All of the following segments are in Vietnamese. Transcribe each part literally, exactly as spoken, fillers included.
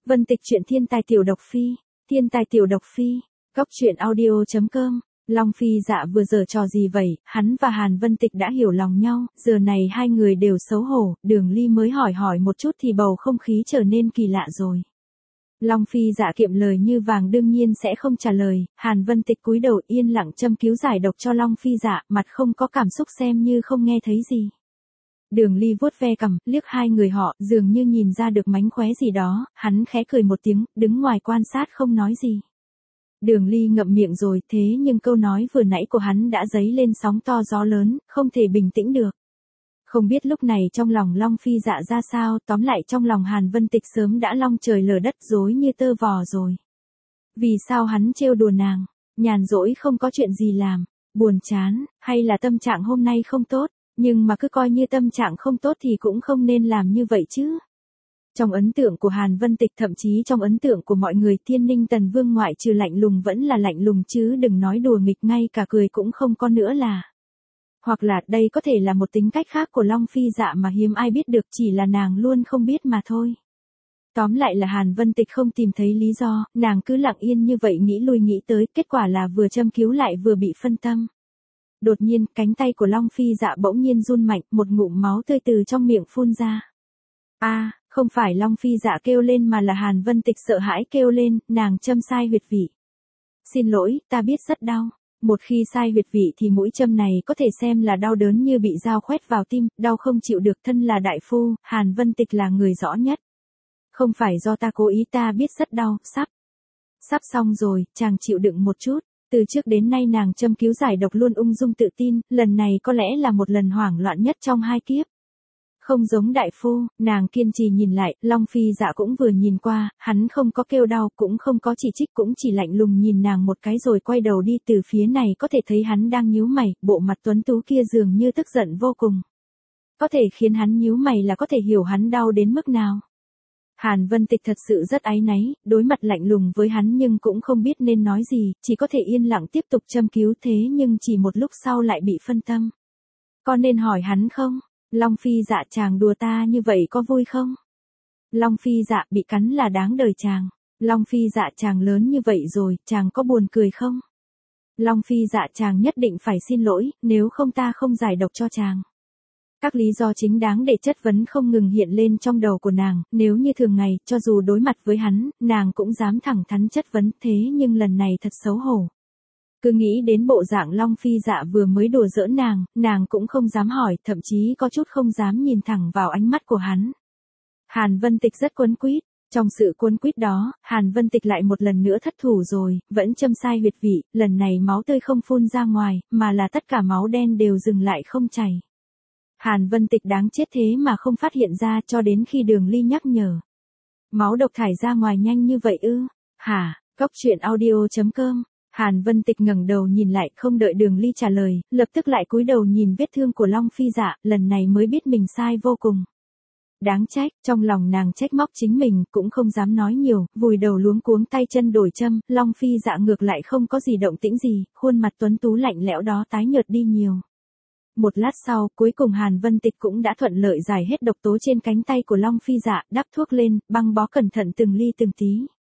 Vân Tịch truyện thiên tài tiểu độc phi, thiên tài tiểu độc phi, góc truyện audio chấm com. Long Phi Dạ vừa giở trò gì vậy, hắn và Hàn Vân Tịch đã hiểu lòng nhau, giờ này hai người đều xấu hổ, Đường Ly mới hỏi hỏi một chút thì bầu không khí trở nên kỳ lạ rồi. Long Phi Dạ kiệm lời như vàng đương nhiên sẽ không trả lời, Hàn Vân Tịch cúi đầu yên lặng châm cứu giải độc cho Long Phi Dạ, mặt không có cảm xúc xem như không nghe thấy gì. Đường Ly vuốt ve cằm, liếc hai người họ, dường như nhìn ra được mánh khóe gì đó, hắn khẽ cười một tiếng, đứng ngoài quan sát không nói gì. Đường Ly ngậm miệng rồi, thế nhưng câu nói vừa nãy của hắn đã dấy lên sóng to gió lớn, không thể bình tĩnh được. Không biết lúc này trong lòng Long Phi Dạ ra sao, tóm lại trong lòng Hàn Vân Tịch sớm đã long trời lở đất rối như tơ vò rồi. Vì sao hắn trêu đùa nàng, nhàn rỗi không có chuyện gì làm, buồn chán, hay là tâm trạng hôm nay không tốt, nhưng mà cứ coi như tâm trạng không tốt thì cũng không nên làm như vậy chứ. Trong ấn tượng của Hàn Vân Tịch thậm chí trong ấn tượng của mọi người Thiên Ninh Tần Vương ngoại trừ lạnh lùng vẫn là lạnh lùng chứ đừng nói đùa nghịch ngay cả cười cũng không có nữa là. Hoặc là đây có thể là một tính cách khác của Long Phi Dạ mà hiếm ai biết được chỉ là nàng luôn không biết mà thôi. Tóm lại là Hàn Vân Tịch không tìm thấy lý do, nàng cứ lặng yên như vậy nghĩ lui nghĩ tới, kết quả là vừa châm cứu lại vừa bị phân tâm. Đột nhiên, cánh tay của Long Phi Dạ bỗng nhiên run mạnh, một ngụm máu tươi từ trong miệng phun ra. A, à, không phải Long Phi Dạ kêu lên mà là Hàn Vân Tịch sợ hãi kêu lên, nàng châm sai huyệt vị. Xin lỗi, ta biết rất đau. Một khi sai huyệt vị thì mũi châm này có thể xem là đau đớn như bị dao khoét vào tim, đau không chịu được. Thân là đại phu, Hàn Vân Tịch là người rõ nhất. Không phải do ta cố ý, ta biết rất đau, sắp. Sắp xong rồi, chàng chịu đựng một chút. Từ trước đến nay nàng châm cứu giải độc luôn ung dung tự tin, lần này có lẽ là một lần hoảng loạn nhất trong hai kiếp. Không giống đại phu, nàng kiên trì nhìn lại, Long Phi Dạ cũng vừa nhìn qua, hắn không có kêu đau, cũng không có chỉ trích, cũng chỉ lạnh lùng nhìn nàng một cái rồi quay đầu đi. Từ phía này có thể thấy hắn đang nhíu mày, bộ mặt tuấn tú kia dường như tức giận vô cùng. Có thể khiến hắn nhíu mày là có thể hiểu hắn đau đến mức nào. Hàn Vân Tịch thật sự rất áy náy, đối mặt lạnh lùng với hắn nhưng cũng không biết nên nói gì, chỉ có thể yên lặng tiếp tục châm cứu thế nhưng chỉ một lúc sau lại bị phân tâm. Có nên hỏi hắn không? Long Phi Dạ chàng đùa ta như vậy có vui không? Long Phi Dạ bị cắn là đáng đời chàng. Long Phi Dạ chàng lớn như vậy rồi, chàng có buồn cười không? Long Phi Dạ chàng nhất định phải xin lỗi, nếu không ta không giải độc cho chàng. Các lý do chính đáng để chất vấn không ngừng hiện lên trong đầu của nàng, nếu như thường ngày, cho dù đối mặt với hắn, nàng cũng dám thẳng thắn chất vấn, thế nhưng lần này thật xấu hổ. Cứ nghĩ đến bộ dạng Long Phi Dạ vừa mới đùa giỡn nàng, nàng cũng không dám hỏi, thậm chí có chút không dám nhìn thẳng vào ánh mắt của hắn. Hàn Vân Tịch rất quấn quýt, trong sự quấn quýt đó, Hàn Vân Tịch lại một lần nữa thất thủ rồi, vẫn châm sai huyệt vị, lần này máu tươi không phun ra ngoài, mà là tất cả máu đen đều dừng lại không chảy. Hàn Vân Tịch đáng chết thế mà không phát hiện ra cho đến khi Đường Ly nhắc nhở. Máu độc thải ra ngoài nhanh như vậy ư? Hả? Góc truyện audio chấm com. Hàn Vân Tịch ngẩng đầu nhìn lại, không đợi Đường Ly trả lời, lập tức lại cúi đầu nhìn vết thương của Long Phi Dạ, lần này mới biết mình sai vô cùng. Đáng trách, trong lòng nàng trách móc chính mình, cũng không dám nói nhiều, vùi đầu luống cuống tay chân đổi châm, Long Phi Dạ ngược lại không có gì động tĩnh gì, khuôn mặt tuấn tú lạnh lẽo đó tái nhợt đi nhiều. Một lát sau, cuối cùng Hàn Vân Tịch cũng đã thuận lợi giải hết độc tố trên cánh tay của Long Phi Dạ, đắp thuốc lên, băng bó cẩn thận từng ly từng tí.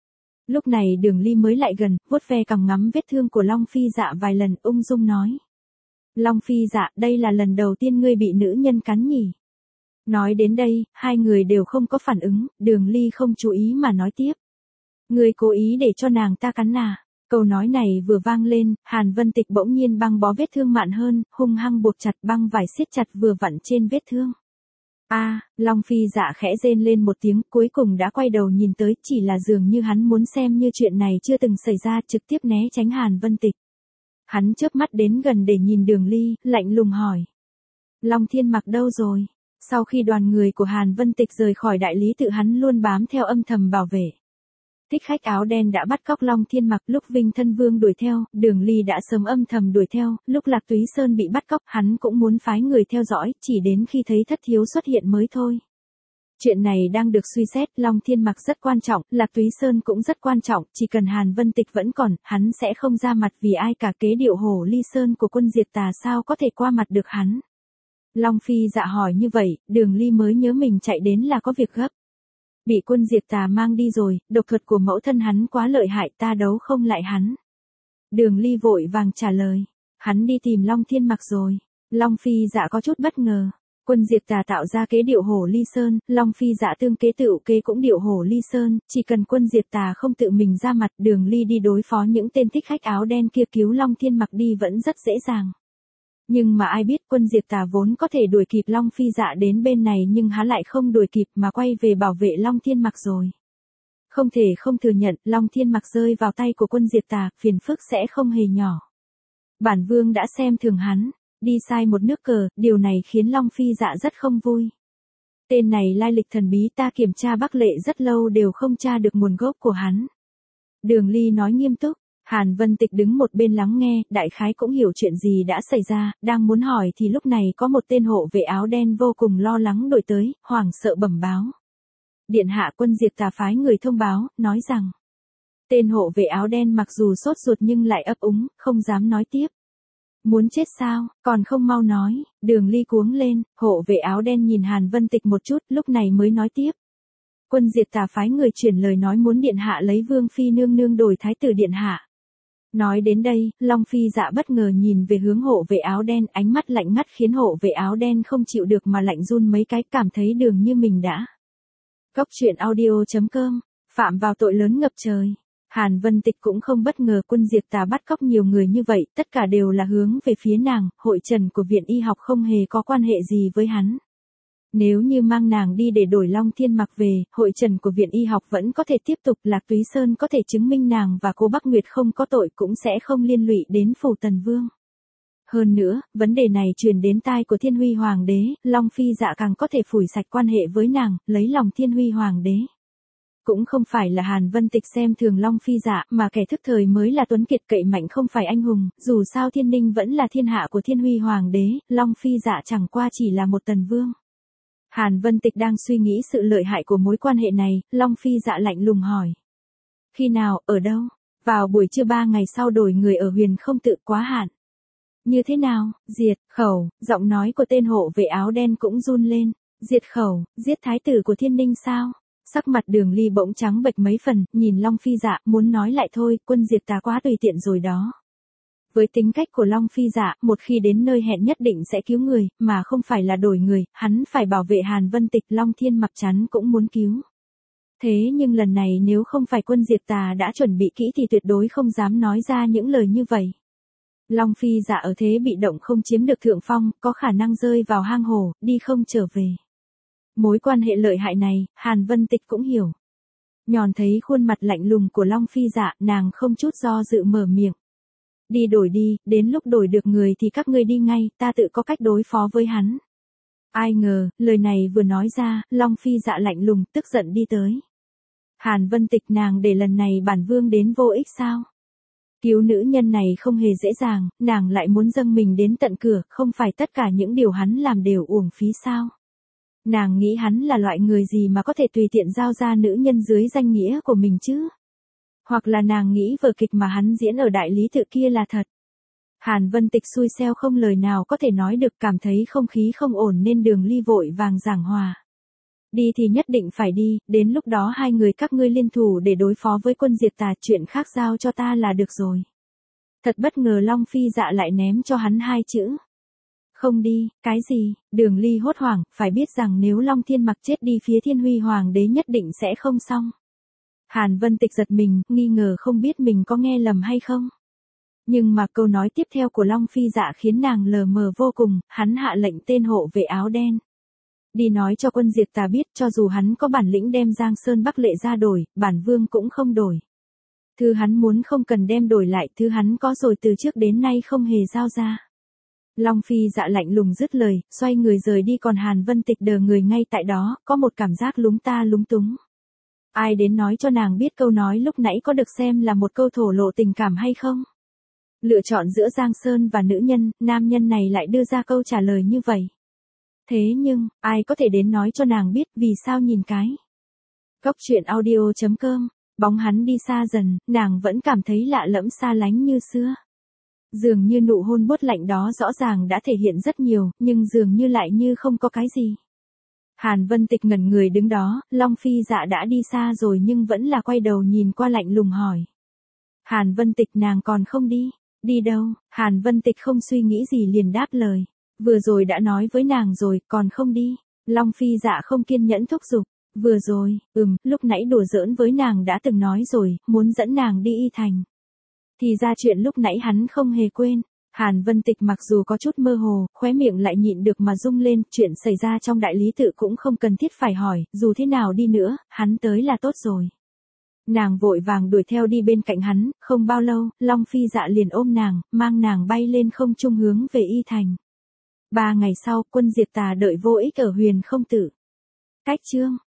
Lúc này Đường Ly mới lại gần, vuốt ve cằm ngắm vết thương của Long Phi Dạ vài lần, ung dung nói. Long Phi Dạ, đây là lần đầu tiên ngươi bị nữ nhân cắn nhỉ? Nói đến đây, hai người đều không có phản ứng, Đường Ly không chú ý mà nói tiếp. Ngươi cố ý để cho nàng ta cắn à? Câu nói này vừa vang lên, Hàn Vân Tịch bỗng nhiên băng bó vết thương mạn hơn, hung hăng buộc chặt băng vải siết chặt vừa vặn trên vết thương. A, à, Long Phi Dạ khẽ rên lên một tiếng, cuối cùng đã quay đầu nhìn tới, chỉ là dường như hắn muốn xem như chuyện này chưa từng xảy ra, trực tiếp né tránh Hàn Vân Tịch. Hắn chớp mắt đến gần để nhìn Đường Ly, lạnh lùng hỏi. Long Thiên Mặc đâu rồi? Sau khi đoàn người của Hàn Vân Tịch rời khỏi đại lý tự hắn luôn bám theo âm thầm bảo vệ. Thích khách áo đen đã bắt cóc Long Thiên Mặc, lúc Vinh Thân Vương đuổi theo, Đường Ly đã sớm âm thầm đuổi theo, lúc Lạc Túy Sơn bị bắt cóc, hắn cũng muốn phái người theo dõi, chỉ đến khi thấy Thất Thiếu xuất hiện mới thôi. Chuyện này đang được suy xét, Long Thiên Mặc rất quan trọng, Lạc Túy Sơn cũng rất quan trọng, chỉ cần Hàn Vân Tịch vẫn còn, hắn sẽ không ra mặt vì ai cả. Kế điệu Hổ Ly Sơn của quân diệt tà sao có thể qua mặt được hắn. Long Phi Dạ hỏi như vậy, Đường Ly mới nhớ mình chạy đến là có việc gấp. Bị Quân Diệt Tà mang đi rồi, độc thuật của mẫu thân hắn quá lợi hại, ta đấu không lại hắn. Đường Ly vội vàng trả lời. Hắn đi tìm Long Thiên Mặc rồi. Long Phi Dạ có chút bất ngờ. Quân Diệt Tà tạo ra kế điệu hổ ly sơn, Long Phi Dạ tương kế tự kế cũng điệu hổ ly sơn, chỉ cần Quân Diệt Tà không tự mình ra mặt, Đường Ly đi đối phó những tên thích khách áo đen kia cứu Long Thiên Mặc đi vẫn rất dễ dàng. Nhưng mà ai biết Quân Diệt Tà vốn có thể đuổi kịp Long Phi Dạ đến bên này nhưng hắn lại không đuổi kịp mà quay về bảo vệ Long Thiên Mặc rồi. Không thể không thừa nhận, Long Thiên Mặc rơi vào tay của Quân Diệt Tà, phiền phức sẽ không hề nhỏ. Bản vương đã xem thường hắn, đi sai một nước cờ, điều này khiến Long Phi Dạ rất không vui. Tên này lai lịch thần bí, ta kiểm tra Bắc Lệ rất lâu đều không tra được nguồn gốc của hắn. Đường Ly nói nghiêm túc. Hàn Vân Tịch đứng một bên lắng nghe, đại khái cũng hiểu chuyện gì đã xảy ra, đang muốn hỏi thì lúc này có một tên hộ vệ áo đen vô cùng lo lắng đổi tới, hoảng sợ bẩm báo. Điện hạ, Quân Diệt Tà phái người thông báo, nói rằng. Tên hộ vệ áo đen mặc dù sốt ruột nhưng lại ấp úng, không dám nói tiếp. Muốn chết sao, còn không mau nói, Đường Ly cuống lên, hộ vệ áo đen nhìn Hàn Vân Tịch một chút, lúc này mới nói tiếp. Quân Diệt Tà phái người chuyển lời nói muốn điện hạ lấy Vương Phi nương nương đổi thái tử điện hạ. Nói đến đây, Long Phi Dạ bất ngờ nhìn về hướng hộ vệ áo đen, ánh mắt lạnh ngắt khiến hộ vệ áo đen không chịu được mà lạnh run mấy cái, cảm thấy đường như mình đã. Góc truyện audio chấm com, phạm vào tội lớn ngập trời. Hàn Vân Tịch cũng không bất ngờ Quân Diệt Tà bắt cóc nhiều người như vậy, tất cả đều là hướng về phía nàng, hội trần của viện y học không hề có quan hệ gì với hắn. Nếu như mang nàng đi để đổi Long Thiên Mặc về, hội trần của viện y học vẫn có thể tiếp tục, Lạc Túy Sơn có thể chứng minh nàng và cô Bắc Nguyệt không có tội cũng sẽ không liên lụy đến phủ Tần Vương. Hơn nữa, vấn đề này truyền đến tai của Thiên Huy Hoàng đế, Long Phi Dạ càng có thể phủi sạch quan hệ với nàng, lấy lòng Thiên Huy Hoàng đế. Cũng không phải là Hàn Vân Tịch xem thường Long Phi Dạ, mà kẻ thức thời mới là tuấn kiệt cậy mạnh không phải anh hùng, dù sao Thiên Ninh vẫn là thiên hạ của Thiên Huy Hoàng đế, Long Phi Dạ chẳng qua chỉ là một tần vương. Hàn Vân Tịch đang suy nghĩ sự lợi hại của mối quan hệ này, Long Phi Dạ lạnh lùng hỏi. Khi nào, ở đâu? Vào buổi trưa ba ngày sau đổi người ở Huyền Không Tự, quá hạn. Như thế nào? Diệt khẩu, giọng nói của tên hộ vệ áo đen cũng run lên. Diệt khẩu, giết thái tử của Thiên Ninh sao? Sắc mặt Đường Ly bỗng trắng bệch mấy phần, nhìn Long Phi Dạ, muốn nói lại thôi, Quân Diệt Tà quá tùy tiện rồi đó. Với tính cách của Long Phi Dạ, một khi đến nơi hẹn nhất định sẽ cứu người, mà không phải là đổi người, hắn phải bảo vệ Hàn Vân Tịch, Long Thiên Mặc chắn cũng muốn cứu. Thế nhưng lần này nếu không phải Quân Diệt Tà đã chuẩn bị kỹ thì tuyệt đối không dám nói ra những lời như vậy. Long Phi Dạ ở thế bị động không chiếm được thượng phong, có khả năng rơi vào hang hổ, đi không trở về. Mối quan hệ lợi hại này, Hàn Vân Tịch cũng hiểu. Nhòn thấy khuôn mặt lạnh lùng của Long Phi Dạ, nàng không chút do dự mở miệng. Đi đổi đi, đến lúc đổi được người thì các ngươi đi ngay, ta tự có cách đối phó với hắn. Ai ngờ, lời này vừa nói ra, Long Phi Dạ lạnh lùng, tức giận đi tới. Hàn Vân Tịch, nàng để lần này bản vương đến vô ích sao? Cứu nữ nhân này không hề dễ dàng, nàng lại muốn dâng mình đến tận cửa, không phải tất cả những điều hắn làm đều uổng phí sao? Nàng nghĩ hắn là loại người gì mà có thể tùy tiện giao ra nữ nhân dưới danh nghĩa của mình chứ? Hoặc là nàng nghĩ vở kịch mà hắn diễn ở đại lý tự kia là thật. Hàn Vân Tịch xui xeo không lời nào có thể nói được, cảm thấy không khí không ổn nên Đường Ly vội vàng giảng hòa. Đi thì nhất định phải đi, đến lúc đó hai người các ngươi liên thủ để đối phó với Quân Diệt Tà, chuyện khác giao cho ta là được rồi. Thật bất ngờ Long Phi Dạ lại ném cho hắn hai chữ. Không đi, cái gì? Đường Ly hốt hoảng, phải biết rằng nếu Long Thiên Mặc chết đi phía Thiên Huy Hoàng đế nhất định sẽ không xong. Hàn Vân Tịch giật mình, nghi ngờ không biết mình có nghe lầm hay không. Nhưng mà câu nói tiếp theo của Long Phi Dạ khiến nàng lờ mờ vô cùng, hắn hạ lệnh tên hộ vệ áo đen. Đi nói cho Quân Diệt Tà biết, cho dù hắn có bản lĩnh đem Giang Sơn Bắc Lệ ra đổi, bản vương cũng không đổi. Thứ hắn muốn không cần đem đổi lại, thứ hắn có rồi từ trước đến nay không hề giao ra. Long Phi Dạ lạnh lùng dứt lời, xoay người rời đi, còn Hàn Vân Tịch đờ người ngay tại đó, có một cảm giác lúng ta lúng túng. Ai đến nói cho nàng biết câu nói lúc nãy có được xem là một câu thổ lộ tình cảm hay không? Lựa chọn giữa Giang Sơn và nữ nhân, nam nhân này lại đưa ra câu trả lời như vậy. Thế nhưng, ai có thể đến nói cho nàng biết vì sao nhìn cái? Góc truyện audio chấm com, bóng hắn đi xa dần, nàng vẫn cảm thấy lạ lẫm xa lánh như xưa. Dường như nụ hôn buốt lạnh đó rõ ràng đã thể hiện rất nhiều, nhưng dường như lại như không có cái gì. Hàn Vân Tịch ngẩn người đứng đó, Long Phi Dạ đã đi xa rồi nhưng vẫn là quay đầu nhìn qua lạnh lùng hỏi. Hàn Vân Tịch nàng còn không đi, đi đâu? Hàn Vân Tịch không suy nghĩ gì liền đáp lời. Vừa rồi đã nói với nàng rồi, còn không đi. Long Phi Dạ không kiên nhẫn thúc giục. Vừa rồi, ừm, lúc nãy đùa giỡn với nàng đã từng nói rồi, muốn dẫn nàng đi Y Thành. Thì ra chuyện lúc nãy hắn không hề quên. Hàn Vân Tịch mặc dù có chút mơ hồ, khóe miệng lại nhịn được mà rung lên, chuyện xảy ra trong đại lý tự cũng không cần thiết phải hỏi, dù thế nào đi nữa, hắn tới là tốt rồi. Nàng vội vàng đuổi theo đi bên cạnh hắn, không bao lâu, Long Phi Dạ liền ôm nàng, mang nàng bay lên không trung hướng về Y Thành. Ba ngày sau, quân Diệp Tà đợi vô ích ở Huyền Không Tự. Cách chương